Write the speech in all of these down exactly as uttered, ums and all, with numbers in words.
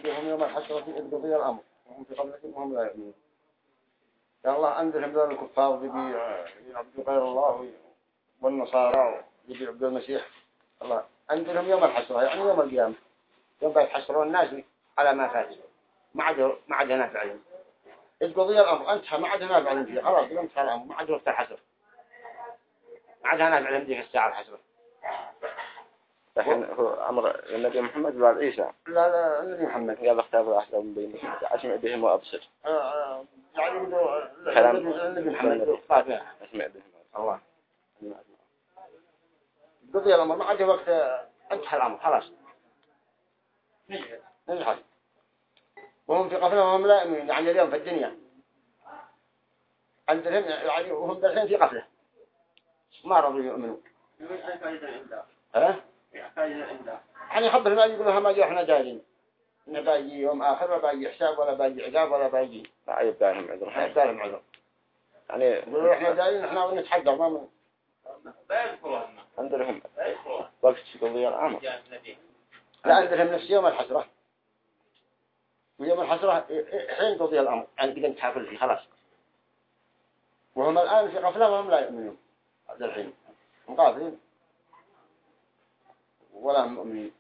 أنذرهم يوم الحسرة إذ قضي الأمر وهم في قبلهم وهم لا يؤمنون. يا الله أنذرهم ذول الكفار اللي بيعبدوا غير الله والنصارى اللي بيعبدوا المسيح. الله أنذرهم يوم الحسرة يعني يوم القيامة، يوم بيتحسرون الناس على ما فات، ما عاد ما عاد نافع لهم. إذ قضي الأمر انتهى، ما عاد نافع لهم فيه، خلاص انتهى الأمر، ما عاد وقت الحسرة، ما عاد نافع لهم ذيك الساعة الحسرة. لكن هو أمر النبي محمد وعلى عيسى. لا لا النبي محمد. قال اختار واحد من بينهم أسمع بهم وأبصر. يعني كلام النبي محمد قال أسمع بهم. الله. قضي الأمر ما عاد وقت، انتهى الأمر خلاص. نجحت. وهم في قفلة وهم لا يؤمنون، يعني اليوم في الدنيا عندهم يعني وهم داخلين في قفلة ما رضوا يؤمنوا. ها؟ يعني خبر ما يقولوا ما جاء احنا جايين، إن باجي يوم آخر ولا باجي حساب ولا باجي عقاب ولا باجي. لا يبالهم عذر. لا يبالهم عذر. يعني يقولوا احنا جايين احنا ونتحقق ما من. عندهم وقت قضي الأمر. لا عندهم نفس يوم الحسرة. ويوم الحسرة حين قضي الأمر يعني قد انتهى كل شيء خلاص. وهم الآن في غفلة وهم لا يؤمنون هذا الحين، هم غافلين ولا هم مؤمنين.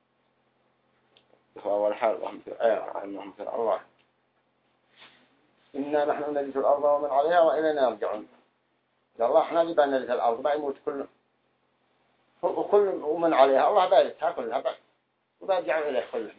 هو الحال وهم في أيوة في الله. إنا نحن نرث الأرض ومن عليها وإلينا يرجعون. يا الله احنا نبى نرث الأرض ما يموت كل وكل ومن عليها الله باركها كلها بس وبرجعوا إليه كلهم.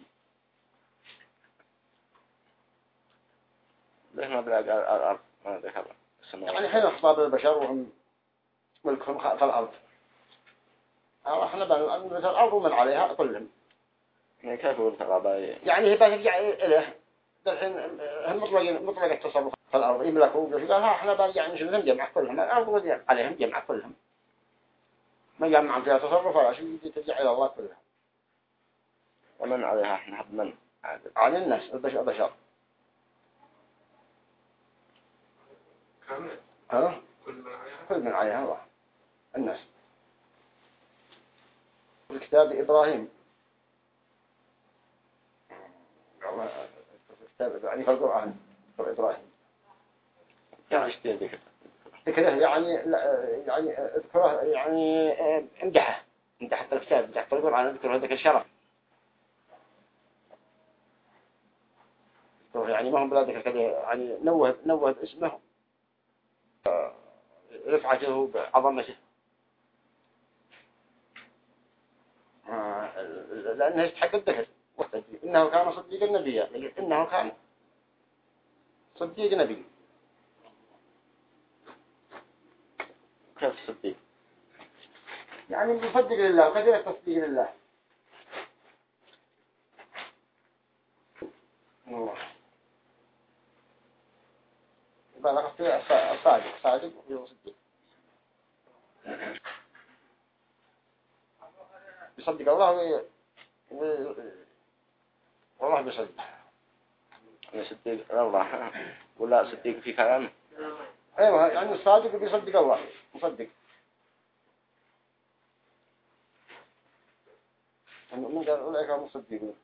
ليش ما بلاقي الأرض ما ذكر السماوات؟ يعني حين أخطاب البشر وهم ملكهم خلف الأرض. احنا بنرث الأرض ومن عليها كلهم. يعني كيف يقول الغابة؟ يعني هي بترجع إليه. الحين هم مطلقين مطلق التصرف في الأرض يملكوا قال ها احنا برجع نشوفهم جمع كلهم الأرض ودي عليهم جمع كلهم ما جمع فيها تصرف ولا شيء ترجع إلى الله كلها. ومن عليها احنا حد من عن الناس البشر بشر. ها كل من عليها الله الناس. في كتاب إبراهيم يعني في القرآن في إبراهيم يعني ايش ذكر ذكره يعني يعني اذكره يعني امدحه امدح الكتاب امدح القرآن ذكره ذكر الشرف يعني ما هم بلا ذكر كذا يعني نوه نوه باسمه رفعته بعظمته لأنه يستحق الذكر إنه كان صديق النبي إنه كان صديق نبي. كيف صديق؟ يعني مصدق لله وكثير تصديق لله. يبقى في الصادق صادق وصديق. يصدق الله و والله بيصدق. يعني صديق الله ولا صديق في كلامه؟ ايوه يعني الصادق بيصدق الله مصدق. المؤمن قال أولئك هم مصدقون.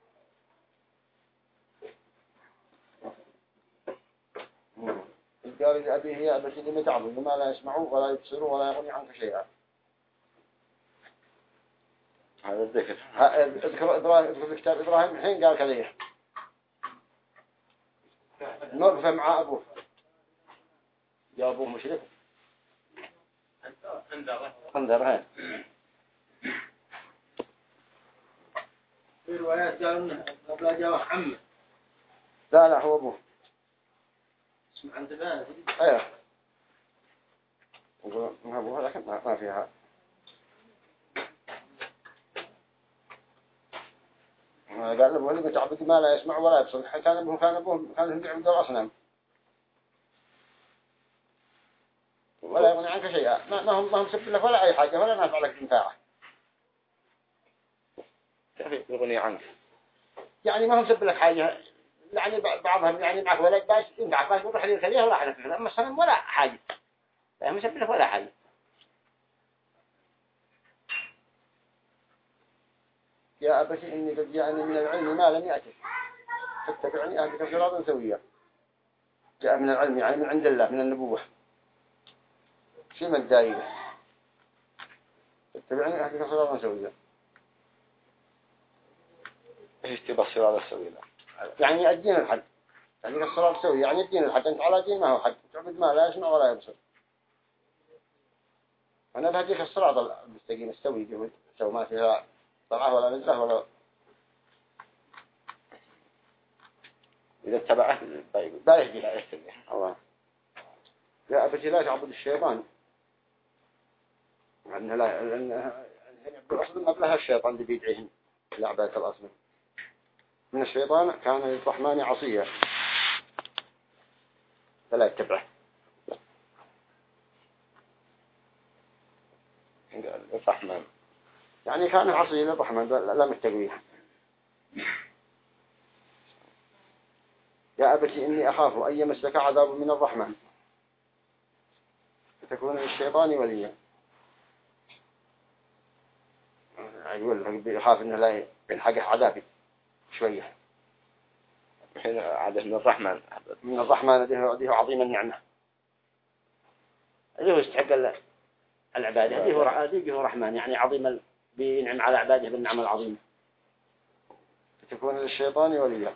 قال لأبيه يا أبتي لم تعبد ما لا يسمعوا ولا يبصروا ولا يغني عنك شيئا. هذا الذكر. اذكر إبراهيم اذكر في كتاب إبراهيم الحين قال كذا. نوقف مع أبوه. يا أبوه مشرك. انظر هاي. في روايات قالوا إنه قبل جاء محمد. لا لا هو أبوه. اسمع عند بان. أيه. يقول ما أبوه لكن ما فيها. قال له ولي تعبد ما لا يسمع ولا يبصر. كان أبوه كان أبوه كان هم يعبدوا الأصنام. ولا يغني عنك شيئا. ما ما هم ما هم سب لك ولا أي حاجة ولا نافع لك بنفاعه. كيف يغني عنك؟ يعني ما هم سب لك حاجة. يعني بعضهم يعني معك ولا باش ينفعك باش بروح لي الخليه ولا حاجة أما الصنم ولا حاجة. لا هم سب لك ولا حاجة. يا أبت إني قد جاءني من العلم ما لم يأتك فاتبعني أهدك صراطا سويا. جاء من العلم يعني من عند الله من النبوة شيء من الدليل فاتبعني أهدك صراطا سويا. إيش تبغى الصراط السوي؟ يعني الدين الحد يعني الصراط سوي يعني الدين الحد أنت على دين ما هو حد تعبد ما لا يسمع ولا يبصر. أنا بهديك الصراط المستقيم السوي جهود سو ما فيها طلعه ولا نزله ولا إذا اتبعه بايهدي لا يستوي. الله. يا أبتي لا تعبد الشيطان لأنه لا لأنه الأصل ما بلها الشيطان اللي بيدعيهم لعبات الأصل من الشيطان كان للرحمن عصيا فلا يتبعه. الرحمن يعني كان عصيا للرحمن لا مستقويه. يا أبتي إني أخاف أن يمسك عذاب من الرحمن فتكون للشيطان وليا. يقول يخاف إنه لا يلحقه عذابي شوية. حين عاده من الرحمن من الرحمن الذي هو عظيم النعمة الذي هو يستحق العبادة الذي هو الذي هو رحمن يعني عظيم بينعم على عباده بالنعمة العظيمة فتكون للشيطان وليا.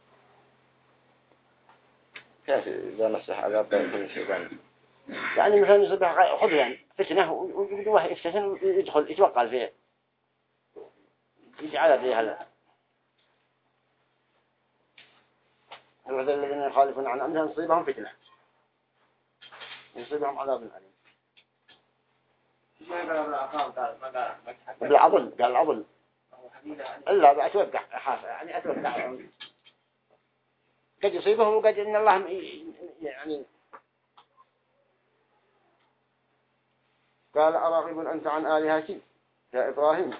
كيف إذا مسح عذاب بين الشيطان؟ يعني مثلا يصبح خذ يعني فتنة ويقدوه يفتتن ويدخل يتوقع فيه يجي على ذي هلا الذين يخالفون عن أمرهم يصيبهم فتنة يصيبهم عذاب أليم. بالعضل قال العضل إلا أتوقع أخاف يعني أتوقع قد يصيبه وقد إن الله يعني. قال أراغب أنت عن آلهتي يا إبراهيم.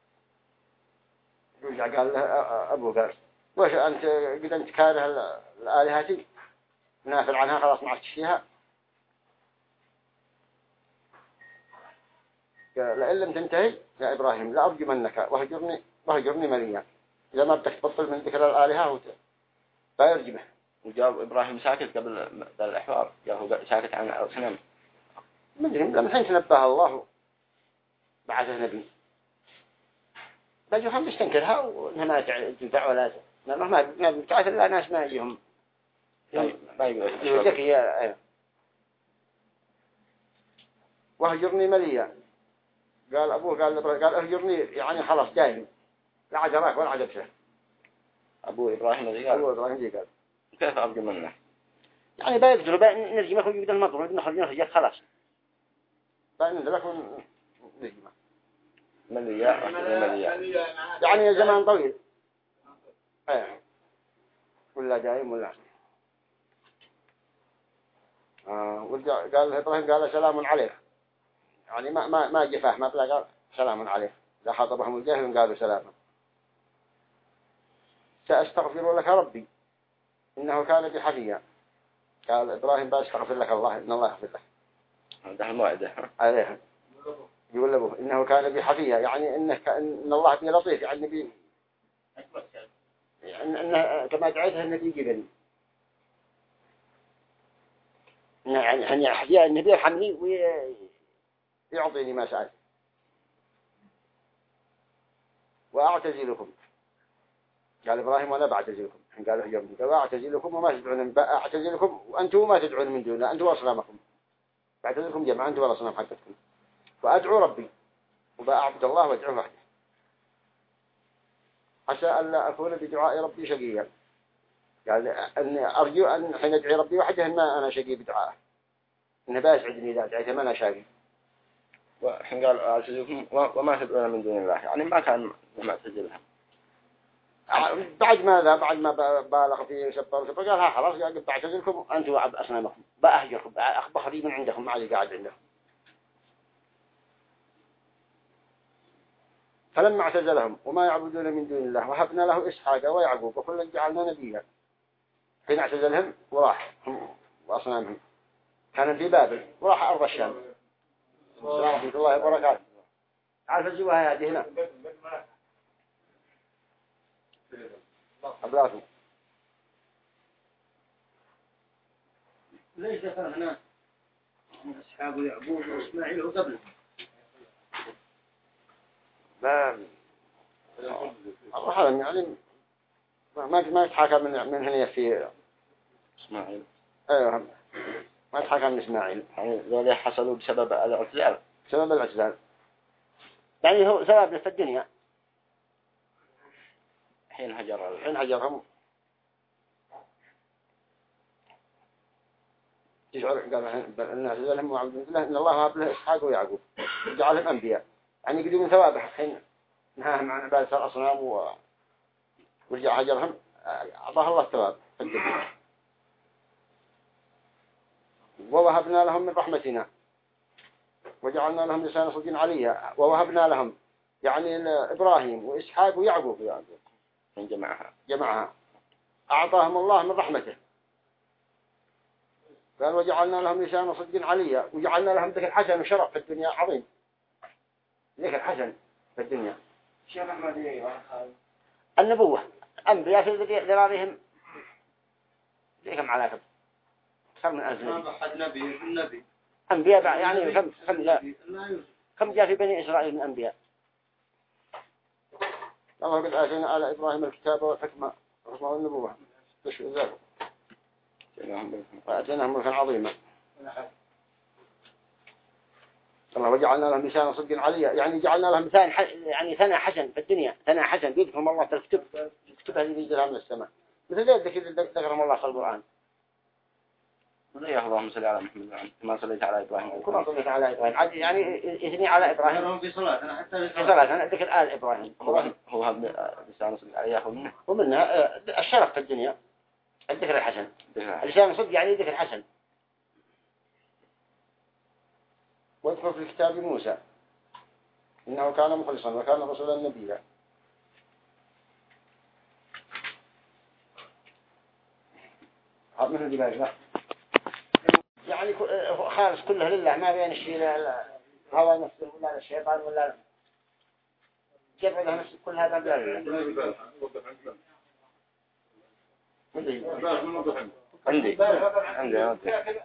رجع قال له أبو قال وش أنت قد أنت كاره الآلهتي نافل عنها خلاص ما عدت فيها. قال لئن لم تنتهي يا إبراهيم لا أرجمنك وهجرني وهجرني مليا. إذا ما بدك تبطل من ذكر الآلهة لا يرجمه. وجاب إبراهيم ساكت قبل ذا الإحوار جاءه ساكت عن الصنم. مدري لما حين تنبه الله بعثه نبي بجوهم يستنكرها وإنها ما تنفع ولا ما ما ما تعرف إلا ناس ما يجيهم ما يقول ذكي. وهجرني مليا. قال أبوه قال قال أهجرني يعني خلاص دائم لا عجراك ولا عجبته. أبو إبراهيم ذي قال أبو إبراهيم ذي قال كيف أرجو منه يعني بيقدروا بقى نرجمه ويبدأ المطر نخرج نخرج خلاص بقى ننزلك ونرجمه مليا مليا يعني زمان طويل ايه ولا دائم ولا آه قال إبراهيم قال سلام عليك يعني ما ما ما جفاه ما بلا قال سلام عليك. لا خاطبهم الجاهل قالوا سلاما. سأستغفر لك ربي إنه كان بي حفيا. قال إبراهيم بأستغفر لك الله إن الله يغفر لك. هذا الموعدة عليها يقول له إنه كان بي حفيا يعني إنه إن الله بي لطيف يعني بي يعني إنه كما دعيته النبي جبني يعني يعني حفيا النبي يرحمني ويعطيني ما سأل. وأعتزلكم قال إبراهيم وأنا بعتزلكم. قال أجرني قال أعتزلكم وما تدعون من أعتزلكم وأنتم ما تدعون من دونه أنتم وأصنامكم بعتزلكم جماعة أنتم والأصنام حقتكم وأدعو ربي وبأعبد الله وأدعوه وحده عسى أن لا أكون بدعاء ربي شقيا. قال أني أرجو أن حين أدعي ربي وحده ما أنا شقي بدعائه إنه بأسعدني إذا دعيته ما أنا شاقي. وحين قال أعتزلكم وما تدعون من دون الله يعني ما كان معتزلها بعد ماذا بعد ما بالغ فيه وسبر وسبر قال ها خلاص قال بعتزلكم أنتم وعب أصنامكم بأهجركم أخبخري من عندكم ما عاد قاعد عندهم. فلما اعتزلهم وما يعبدون من دون الله وهبنا له إسحاق ويعقوب وكلا جعلنا نبيا. حين اعتزلهم وراح هم وأصنامهم كان في بابل وراح أرض الشام. ورحمة الله وبركاته. عارف الزوايا هذه هنا ثلاثة. ليش ذكر هنا من أصحاب يعقوب وإسماعيل وقبله؟ لا الله أعلم يعني ما ما يتحكى من من هنا في إسماعيل. أيوه ما يتحكى من إسماعيل يعني ذولي حصلوا بسبب الاعتزال. بسبب الاعتزال يعني هو سبب في الدنيا حين هجر حين هجرهم يشعر قال أن اعتزالهم وعبد الله إن الله وهب له إسحاق ويعقوب جعلهم أنبياء يعني يقدروا من ثوابه حين نهاهم عن عبادة الأصنام و ورجع هجرهم أعطاه الله ثواب في الدنيا. ووهبنا لهم من رحمتنا وجعلنا لهم لسان صدق عليا ووهبنا لهم يعني إبراهيم وإسحاق ويعقوب ويعقوب من جمعها جمعها أعطاهم الله من رحمته. قال وجعلنا لهم لسان صدق عليا وجعلنا لهم ذكر حسن وشرف في الدنيا عظيم. ذكر حسن في الدنيا النبوة أنبياء في ذرارهم ليكم علاقة خم من ألف ما بحد نبي النبي أنبياء يعني كم كم لا كم جاء في بني إسرائيل من أنبياء. الله قد آتينا آل إبراهيم الكتاب والحكمة والرسل والنبوة تشهد ذلك وآتيناهم ملكا عظيما. الله وجعلنا لهم لسان صدق عليا يعني جعلنا لهم لسان يعني ثناء حسن في الدنيا ثناء حسن بيذكرهم الله في الكتب الكتب هذه ينزلها من السماء مثل ذلك ذكرهم الله في القرآن. وزي اللهم صل على محمد كما صليت على إبراهيم كما صليت على إبراهيم يعني يثني على إبراهيم في صلاة أنا حتى في صلاة أنا ذكر آل إبراهيم هو هو لسان صدق عليه يأخذ منه ومنها الشرف في الدنيا الذكر الحسن لسان صدق يعني ذكر حسن. واذكر في كتاب موسى إنه كان مخلصا وكان رسولا نبيا. هذا مثل دماغنا يعني خالص كله لله ما بين الشيء الهوى نفسه ولا الشيطان ولا كيف هذا نفسه كل هذا بلا لله. عندي عندي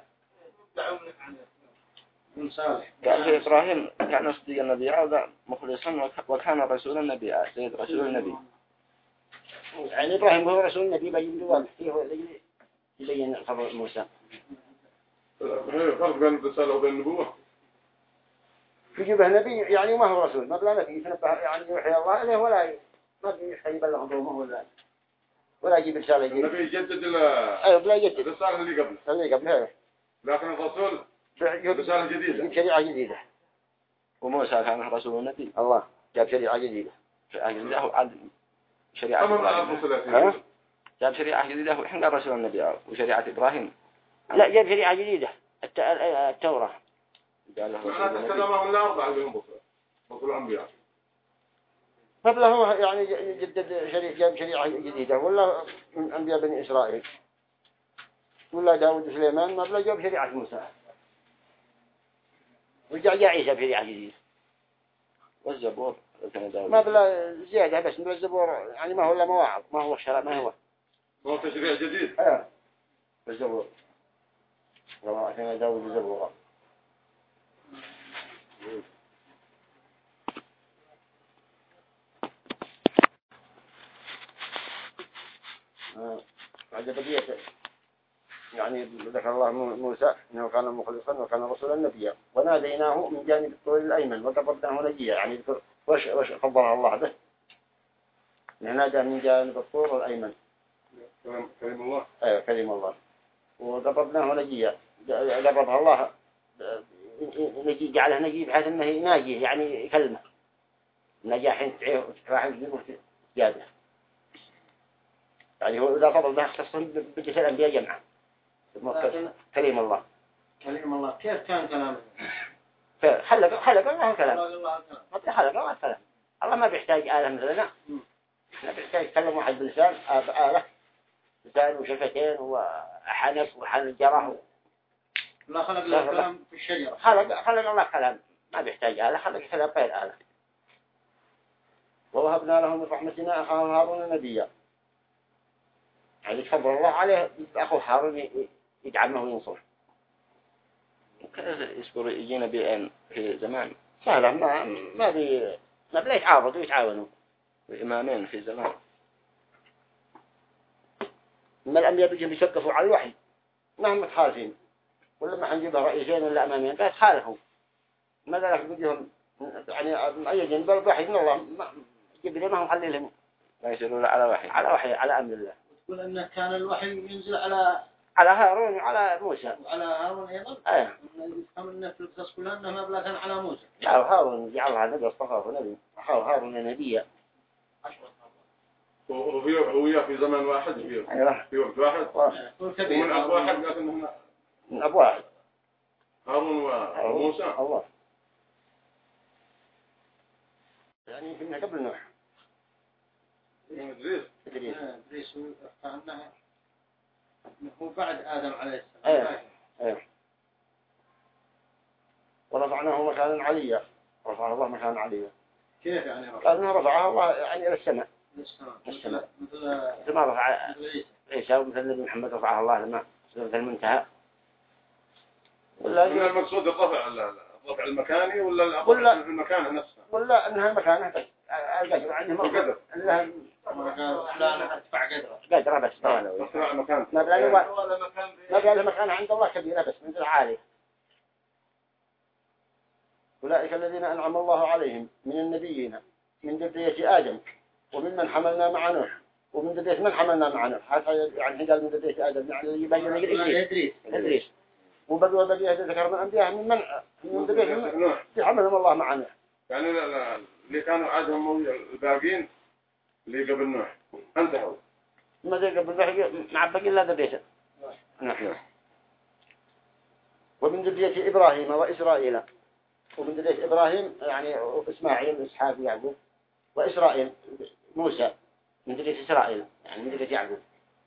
من صالح قال في إبراهيم كان صديق النبي هذا مخلصا وكان رسول النبي سيد رسول النبي. يعني إبراهيم هو رسول النبي بيجي له فيه يبين خبر موسى. فرق بين الرسالة وبين النبوة. يجيبه نبي يعني ما هو رسول ما بلا نبي يتنبه يعني يوحي الله إليه ولا ما بيحتاج يبلغ قومه ولا ولا يجيب رسالة يجيب. النبي يجدد أيوة بلا يجدد الرسالة اللي قبل. اللي قبلها. لكن الرسول رسالة جديدة. يجيب شريعة جديدة. وموسى كان رسول النبي. الله جاب شريعة جديدة. له عاد شريعة إبراهيم. جاب شريعة جديدة وإحنا رسول النبي وشريعة إبراهيم. لا جاب شريعة جديدة التوراة. قال له أنا تكلمه إلا أربعة بهم بصر. بصر الأنبياء. قبله هو يعني جدد شريعة جاب شريعة جديدة ولا من أنبياء بني إسرائيل ولا داود وسليمان ما بلا جاب شريعة موسى. ورجع جاء عيسى بشريعة جديدة. والزبور ما بلا زيادة بس من الزبور يعني ما هو إلا مواعظ ما هو شرع ما هو. هو تشريع جديد. آه الزبور. والله عشان داود الزبور. بعد بقية يعني ذكر الله موسى إنه كان مخلصا وكان رسولا نبيا وناديناه من جانب الطور الأيمن وقبضناه نجيا يعني وش وش فضل الله به نادى من جانب الطور الأيمن كلم الله أيوة كلم الله وقبضناه نجيا قبضها الله نجي جعله نجي بحيث أنه ناجي يعني يكلمه نجاح حين تعيه راح يجيبه زيادة يعني هو إذا فضل ده اختصاصا بجسد الأنبياء جمعا كلم الله كلم الله كيف كان كلامه خلق خلق الله كلام خلق خلق الله كلام الله ما بيحتاج آلة مثلنا ما بيحتاج يتكلم واحد بلسان آلة لسان وشفتين وحنف وحنجره لا خلق الله كلام في الشجرة خلق خلق الله كلام ما بيحتاج آلة خلق كلام غير آلة ووهبنا له من رحمتنا أخاه هارون نبيا يعني تفضل الله عليه أخو هارون يدعمه وينصره. كيف يصبر يجينا بأن في زمان سهلة ما ما بي ما بلا يتعاضدوا ويتعاونوا. إمامين في زمان. أما الأنبياء بيجوا بيسقفوا على الوحي ما متخالفين، ولا ما حنجيبها رئيسين ولا أمامين بيتخالفوا. ماذا لك بيجهم يعني أي جنب الوحي من الله ما يجيب لي ما هم حللهم لا يصيرون على وحي على وحي على أمر الله. تقول أن كان الوحي ينزل على على هارون وعلى موسى. على هارون أيضا. أيه. يفهم أن في القصص كلها أنه مبلغ كان على موسى. جعل هارون جعلها نبي اصطفاه نبي حاول هارون نبيا. وهي وهي في زمان واحد في أيوة. في وقت واحد. ومن أب واحد لكن من أب واحد. هارون وموسى. الله. يعني كنا قبل نوح. إدريس. إدريس. إدريس كأنه هو بعد آدم عليه السلام. أيه. أيه. ورفعناه مكانا عليا. رفع الله مكانا عليا. كيف يعني رفع؟ قال إنه رفعه الله يعني إلى السماء. السماء. السماء. مثل ما رفع عيسى. عيسى ومثل النبي محمد رفعه الله لما سورة المنتهى. ولا المقصود الرفع الرفع المكاني ولا الرفع المكانة نفسها؟ ولا أنها مكانة القدر عنه القدر. إنها لا أنا أدفع قدره. قدر بس طبعا. رفع مكان. ما بلا ما بلا مكان عند الله كبيرة بس من العالي. أولئك الذين أنعم الله عليهم من النبيين من ذرية آدم وممن حملنا مع نوح ومن ذرية من حملنا مع نوح. هذا يعني قال من ذرية آدم يعني يبين إدريس إدريس وبدوا ذرية ذكر من أنبياء من من من ذرية نوح حملهم الله مع نوح. يعني اللي كانوا عادهم الباقين اللي قبل نوح انتهوا. ما ذي قبل نوح مع باقي إلا ذريته نحن. ومن ذرية إبراهيم وإسرائيل ومن ذرية إبراهيم يعني إسماعيل وإسحاق ويعقوب وإسرائيل موسى من ذرية إسرائيل يعني من ذرية يعقوب.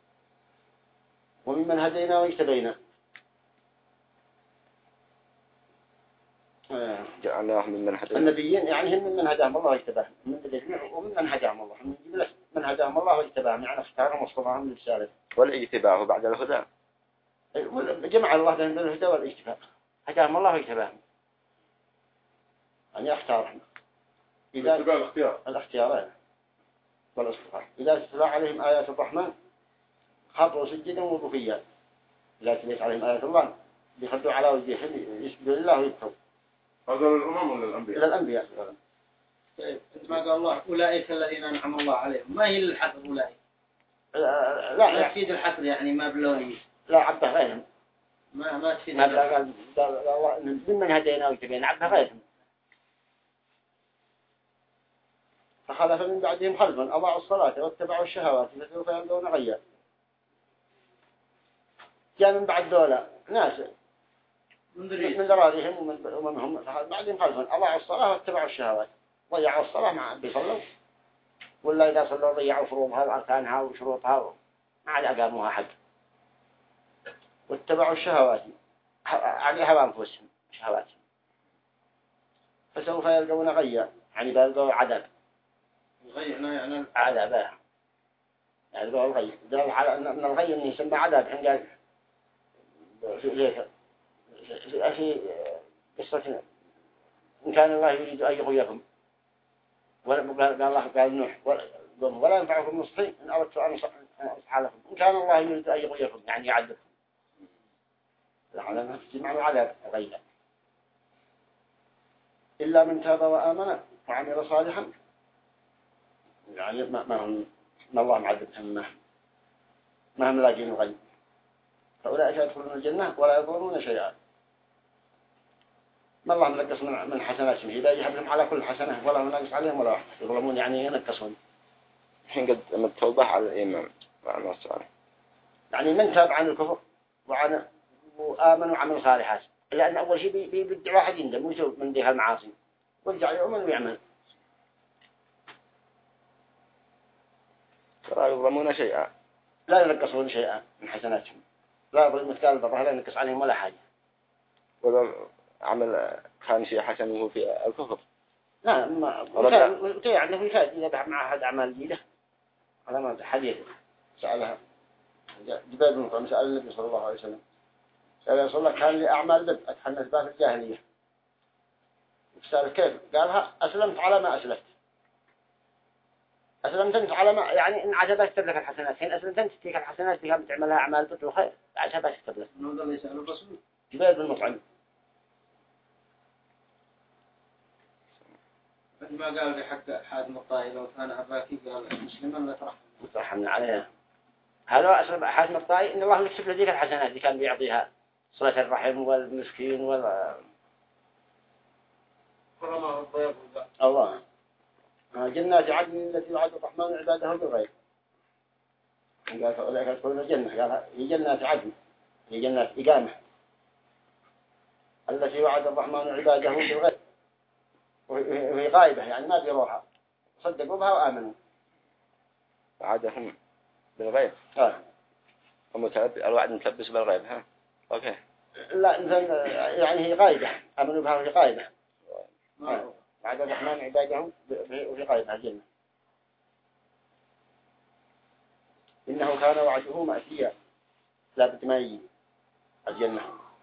وممن هدينا واجتبينا جعلناهم ممن هداهم. النبيين يعني هم من هداهم الله واجتباهم من ذرية وممن هداهم الله من هداهم الله واجتباهم يعني اختارهم واصطفاهم للرسالة. والاجتباء بعد الهدى. جمع الله بين الهدى والاجتباء هداهم الله واجتباهم يعني اختارهم. إذا الاختيار الاختيارات والاصطفاء إذا تتلى عليهم آيات الرحمن خطوا سجدا وبكيا. إذا تليت عليهم آيات الله بيخدوا على وجههم يسجدوا لله ويبكوا. هذا الأمم ولا الأنبياء؟ إلى الأنبياء. طيب ما قال الله أولئك الذين أنعم الله عليهم ما هي الحصر أولئك؟ لا لا تفيد الحصر يعني ما بلوني. لا عبده غيرهم. ما ما تفيد. ما بلا قال الله ممن هدينا وجتبينا عبده غيرهم. فخلف من بعدهم خلف أضاعوا الصلاة واتبعوا الشهوات فسوف يلقون غيا. جاء من بعد دولة ناس من ذراريهم ومن ومن هم بعدهم خلف أضاعوا الصلاة واتبعوا الشهوات ضيعوا الصلاة مع بيصلوا ولا إذا صلوا ضيعوا فروضها وأركانها وشروطها ما عاد أقاموها حق واتبعوا الشهوات على هوا أنفسهم شهواتهم فسوف يلقون غيا يعني بيلقوا عذاب. غيرنا يعني عذابها يعني قال الغي دل على أن الغي إنه يسمى عذاب حين قال في في قصة إن كان الله يريد أن يغويكم قال الله قال نوح ولا ينفعكم نصحي إن أردت أن أنصح لكم إن كان الله يريد أن يغويكم يعني يعذبكم على نفس معنى عذاب غير إلا من تاب وآمن وعمل صالحا يعني ما ما هم ما الله معذبهم ما ما هم لاقين غيب فأولئك يدخلون الجنة ولا يضرون شيئا. ما الله منقص من من حسناتهم إذا يحبهم على كل حسنة ولا منقص عليهم ولا واحد يظلمون يعني ينقصون. الحين قد متوضح على الإمام وعلى الصالح يعني من تاب عن الكفر وعن وآمن وعمل صالحات لأن أول شيء بي بيدعو واحد يندم ويسوي من ذي المعاصي ويرجع يؤمن ويعمل. لا يظلمون شيئا لا ينقصون شيئا من حسناتهم لا يظلم مثقال ذرة لا ينقص عليهم ولا حاجة. ولا عمل كان شيء حسن وهو في الكفر لا ما وتعرف إذا بحب مع أحد أعمال جيدة على ما حديث سألها جبال بن مطعم سأل النبي صلى الله عليه وسلم قال يا رسول الله كان لي أعمال بدء أتحنث بها في الجاهلية سأل كيف قالها أسلمت على ما أسلفت أسلمت أنت على ما يعني إن عجبك تكتب لك الحسنات حين أسلمت أنت تتيك الحسنات فيها بتعملها أعمال بدء وخير عجبك تكتب لك من هذا اللي يسأل الرسول جبال بن مطعم ما قال بحق حاتم الطائي لو كان أباكي قال مسلما لا ترحم رحمنا عليها هذا أسلم حاتم الطائي إن الله يكتب له ذيك الحسنات اللي كان بيعطيها صلة الرحم والمسكين وال كرمه الضيف الله جنات عدن التي وعد الرحمن عباده بالغيب قال فأولئك يدخلون الجنة قال هي جنات عدن هي جنات إقامة التي وعد الرحمن عباده بالغيب وهي غائبة يعني ما بيروحها صدقوا بها وآمنوا وعدهم بالغيب آه. ومتلب... الوعد متلبس بالغيب ها أوكي لا مثلا يعني هي غائبة آمنوا بها وهي غائبة آه. وعد الرحمن عباده وهي غائبة الجنة إنه كان وعده مأتيا لا بد ما يجي الجنة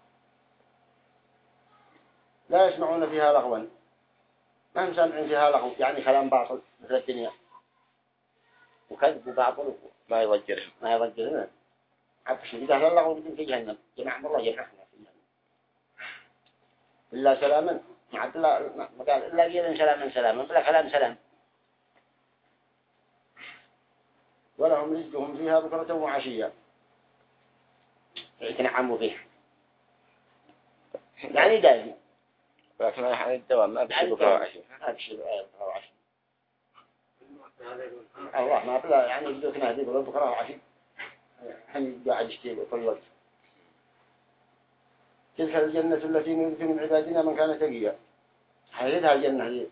لا يسمعون فيها لغوا ما هم سامعين فيها لغو يعني كلام باطل مثل الدنيا وكذب وباطل ما يضجر ما يضجرنا عبش إذا هذا اللغو بدون في جهنم جماعة الله جمعنا في جهنم إلا سلاما مع الله ما قال إلا قيلا سلاما سلاما بلا كلام سلام ولهم رزقهم فيها بكرة وعشية يتنعموا فيه يعني دائم ولكن يعني الدوام ما بشي بكرة وعشي ما بشي بكرة وعشي الله ما بلا يعني بدوك نهدي بكرة وعشي هم قاعد يشتي كل وقت تلك الجنة التي نرث من عبادنا من كان تقيا حيثها الجنة هي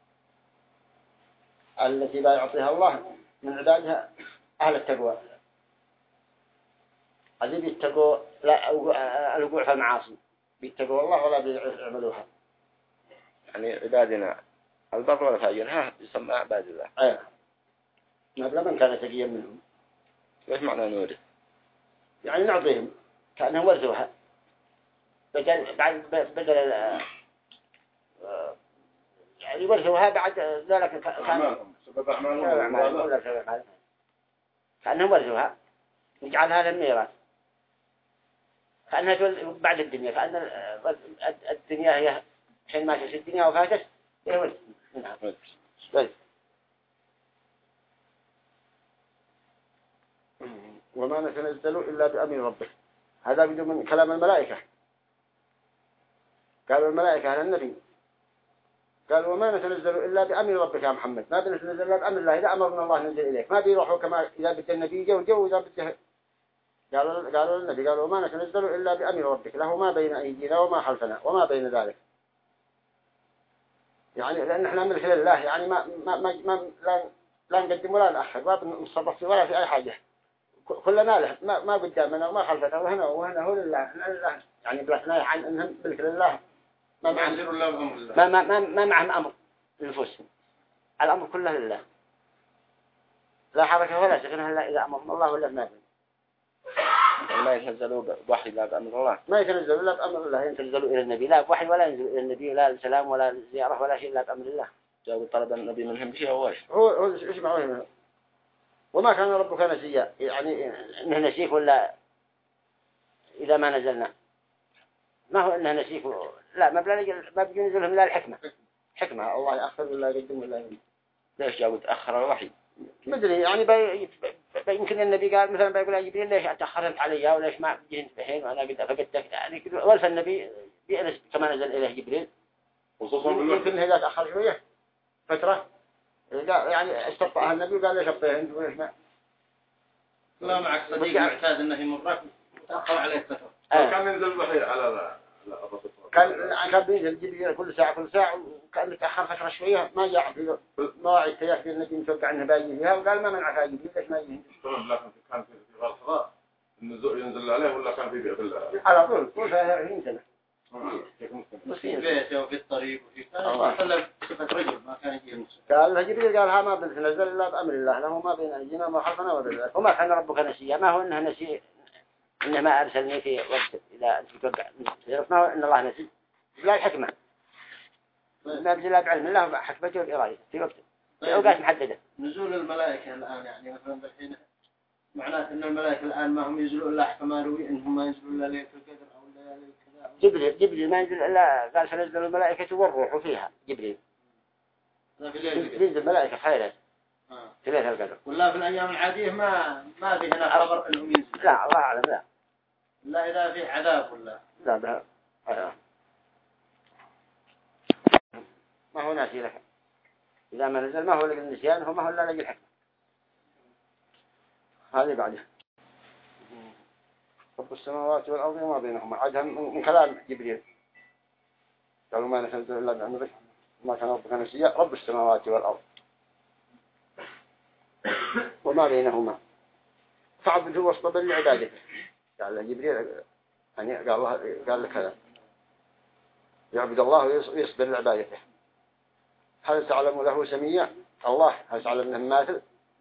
التي لا يعطيها الله من عبادها أهل التقوى اللي بيتقوا لا الوقوع في المعاصي بيتقوا الله ولا بيعملوها يعني عبادنا البر والفاجر ها يسمى عباد الله ايه ما بلا من كان تقيا منهم ايش معنى نورث يعني نعطيهم كأنهم ورثوها بدل بعد بدل يعني ورثوها بعد ذلك كان سبب أعمالهم ولا سبب أعمالهم كأنهم ورثوها نجعلها للميراث كأنها بعد الدنيا كأن الدنيا هي حين ما تشي الدنيا وفاتت هي ورث منها بس وما نتنزل إلا بأمر ربك هذا بدون من كلام الملائكة قالوا الملائكة على النبي قالوا وما نتنزل إلا بأمر ربك يا محمد ما بنتنزل إلا بأمر الله إذا أمرنا الله ننزل إليك ما بيروحوا كما إذا بده النبي جو جو إذا بده قالوا قالوا النبي قالوا وما نتنزل إلا بأمر ربك له ما بين أيدينا وما خلفنا وما بين ذلك يعني لأن إحنا ملك لله يعني ما ما ما, ما لا لا نقدم ولا نأخر ما بنصرف ولا في أي حاجة كلنا له ما ما قدامنا وما خلفنا وهنا وهنا هو لله لله يعني بلغنا عن إنهم ملك لله ما معهم ما ما ما ما معهم أمر لنفسهم الأمر كله لله لا حركة ولا سكنة إلا إذا أمر الله ولا ما بين ما يتنزلوا بوحي لا بأمر الله ما يتنزلوا إلا بأمر الله ينزلوا إلى النبي لا بوحي ولا ينزلوا إلى النبي لا السلام ولا زيارة ولا شيء إلا بأمر الله جاءوا طلب النبي منهم بشيء هو إيش هو هو إيش معه وما كان ربك نسيا يعني إنه نسيك ولا إذا ما نزلنا ما هو إنه نسيك لا ما بلا ما بينزلهم إلا الحكمة حكمة الله يأخر ولا يقدم ولا يقدم ليش جاءوا تأخر الوحي ما أدري يعني بي... بي... يمكن النبي قال مثلا بيقول يا جبريل ليش تأخرت علي وليش ما جيت بحين وأنا قد فقدتك يعني والف النبي بيأنس كما نزل إليه جبريل يمكن هذا تأخر شوية فترة يعني استطاعها النبي وقال ليش أبطيه أنت وليش ما لا معك صديق معتاد أنه يمرك وتأخر عليه فترة كان ينزل الوحي على كان كان بينزل جبريل كل ساعة كل ساعة وكان يتأخر فترة شوية ما جاء في مواعيد تياح النبي متوقع أنه باجي فيها وقال ما منعك يا جبريل ليش ما يجي لكن كان في غلطة النزول ينزل عليه ولا كان في بيع بالله على طول طول فيها عشرين سنة في بيته وفي الطريق وفي كان خلى صفة رجل ما كان يجي نفسه. قال جبريل قال ها ما بنتنزل إلا بأمر الله له ما بين أيدينا وحرفنا وذلك وما كان ربك نسيا ما هو إنه نسي إنه ما أرسلني في وقت إذا أنت توقع ما هو إن الله نسي لا الحكمة ما بجلا بعلم الله حكمته والإرادة في وقت في أوقات محددة. نزول الملائكة الآن يعني مثلا الحين معناته إن الملائكة الآن ما هم ينزلوا إلا حكما روي إنهم ما ينزلوا إلا ليلة القدر أو ليلة كذا. جبريل جبريل ما ينزل إلا قال سنزل الملائكة والروح فيها جبريل. ينزل الملائكة خيرا. آه. في ليلة القدر. ولا في الأيام العادية ما ما في هنا خبر إنهم ينزلوا. لا الله أعلم لا. لا إذا في عذاب ولا. لا ده. آه. ما هو ناسي لك. إذا ما نزل ما هو لقى النسيان هو ما هو إلا لقى الحكمة. هذه بعده. رب السماوات والأرض وما بينهما عدها من كلام جبريل. قالوا ما نزل إلا بأمره ما كان ربك نسيا رب السماوات والأرض وما بينهما فعبده واصطبر لعبادته. قال له جبريل يعني قال الله قال لك هذا يعبد الله ويصبر لعبادته. هل تعلم له سميا الله هل تعلم له ماثل؟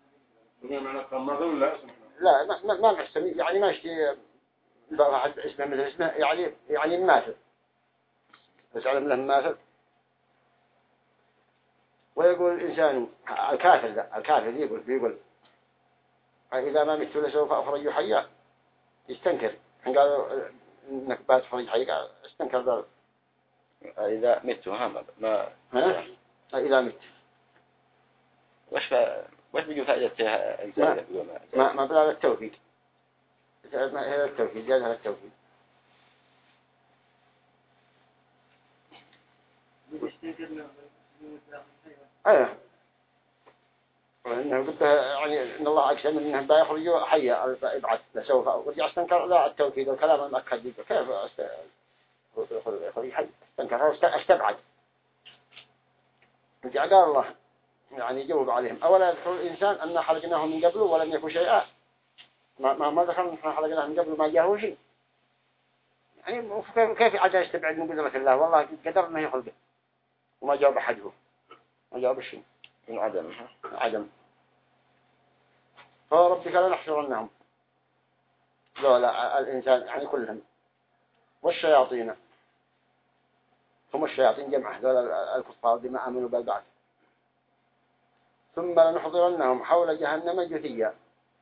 لا ما ما ما سمي يعني ما اشتي واحد اسمه مثل اسمه يعني يعني ماثل هل تعلم له ماثل. ويقول الإنسان الكافر ذا الكافر يقول بيقول إذا ما مت لسوف أخرج حيا يستنكر قالوا إنك بتخرج حي قال استنكر ذلك. إذا مت ما ما ها إذا مت وش ف وش بيجوا فائدتها الزائدة ما ما, ما بلا التوفيق ما هي التوفيق جالها التوفيق. أيه وإنه قلت يعني إن الله أقسم إنه بيخرج حيا يبعث لسوف ورجع استنكر لا التوكيد والكلام المؤكد كيف يخرج حي استنكر استبعد. رجع قال الله يعني يجاوب عليهم أولا يذكر الإنسان أن خلقناه من قبل ولم يكن شيئا ما ما ما ذكر إن خلقناه من قبل ما جاءه شيء يعني كيف عاد يستبعد من قدرة الله والله قدر إنه يخلقه وما جاوب أحده ما جاوب الشيء من عدم عدم. فربك لا نحشرنهم لا الإنسان يعني كلهم والشياطين هم الشياطين جمعه ذولا الكفار بما آمنوا بالبعث ثم لنحضرنهم حول جهنم جثيا.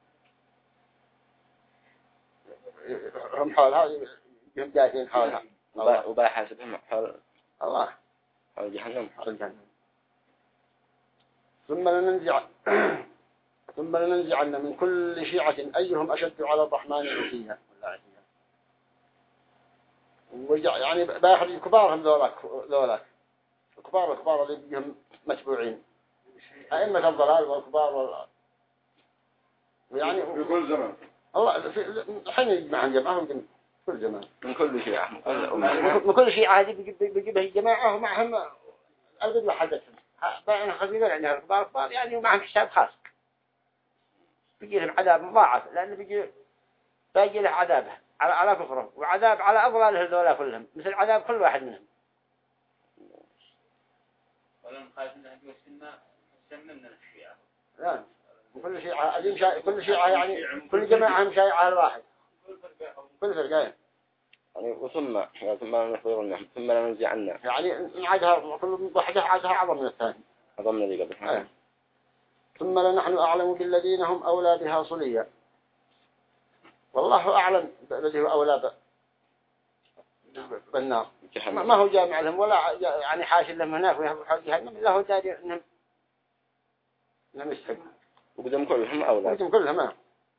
هم حولها هم جاثين حولها وباحاسبهم حول الله حول جهنم حول جهنم. ثم لننزع ثم لننزعن من كل شيعة أيهم أشد على الرحمن عتيا وجع يعني باخذ كبارهم ذولاك ذولاك الكبار الكبار اللي بيهم متبوعين أئمة الضلال والكبار وال يعني في كل زمان الله الحين يجمعهم جماعهم كل زمان من كل شيعة من كل شيعة هذه بيجيبها الجماعة ومعهم القدوة حدثهم بين خزينة يعني الكبار كبار يعني ومعهم حساب خاص بيجي لهم عذاب مضاعف لأنه بيجي باجي له عذابه على على كفره وعذاب على أضلاله هذولا كلهم مثل عذاب كل واحد منهم. ولم خايفنا أن يوسنا سممنا الشيعة. لا كل شيعة أدين شا... كل شيعة يعني كل جماعة هم شيعة الواحد كل فرقة يعني وثم ثم نحضرنهم ثم ننزعنا يعني عادها كل واحدة عادها أعظم من الثاني أعظم من اللي قبل. أيه. ثم لنحن أعلم بالذين هم أولى بها صليا والله أعلم الذي هو أولى بالنار ما هو جامع لهم ولا يعني حاشر لهم هناك ويهبوا حول جهنم إلا هو داري إنهم إنهم يستحق وقدم كلهم أولى وقدم كلهم.